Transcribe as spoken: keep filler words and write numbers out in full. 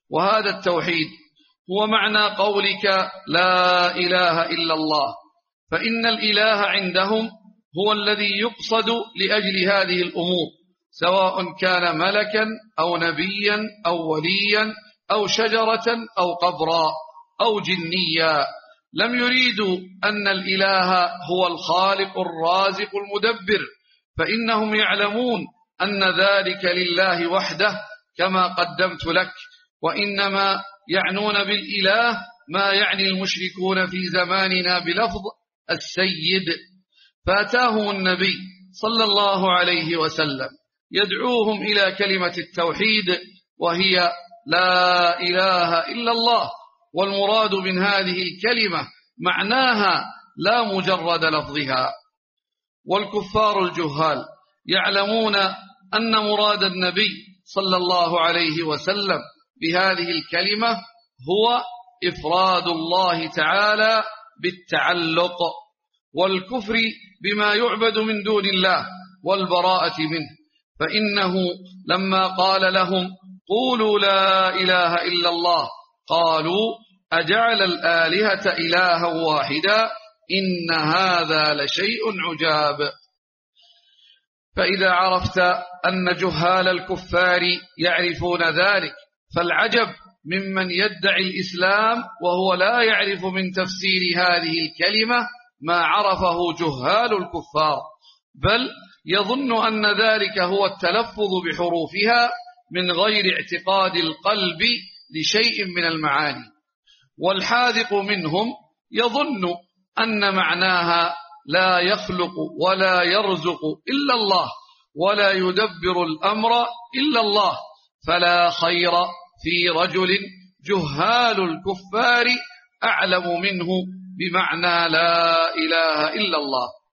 وهذا التوحيد هو معنى قولك لا إله إلا الله، فإن الإله عندهم هو الذي يقصد لأجل هذه الأمور، سواء كان ملكا أو نبيا أو وليا أو شجرة أو قبرا أو جنيا. لم يريدوا أن الإله هو الخالق الرازق المدبر، فإنهم يعلمون أن ذلك لله وحده كما قدمت لك، وإنما يعنون بالإله ما يعني المشركون في زماننا بلفظ السيد. فأتاهم النبي صلى الله عليه وسلم يدعوهم إلى كلمة التوحيد، وهي لا إله إلا الله. والمراد من هذه الكلمة معناها لا مجرد لفظها. والكفار الجهال يعلمون أن مراد النبي صلى الله عليه وسلم بهذه الكلمة هو إفراد الله تعالى بالتعلق، والكفر بما يعبد من دون الله والبراءة منه. فإنه لما قال لهم قولوا لا إله إلا الله قالوا أجعل الآلهة إلها واحدا إن هذا لشيء عجاب. فإذا عرفت أن جهال الكفار يعرفون ذلك، فالعجب ممن يدعي الإسلام وهو لا يعرف من تفسير هذه الكلمة ما عرفه جهال الكفار، بل يظن أن ذلك هو التلفظ بحروفها من غير اعتقاد القلب لشيء من المعاني. والحاذق منهم يظن أن معناها لا يخلق ولا يرزق إلا الله ولا يدبر الأمر إلا الله، فلا خير في رجل جهال الكفار أعلم منه بمعنى لا إله إلا الله.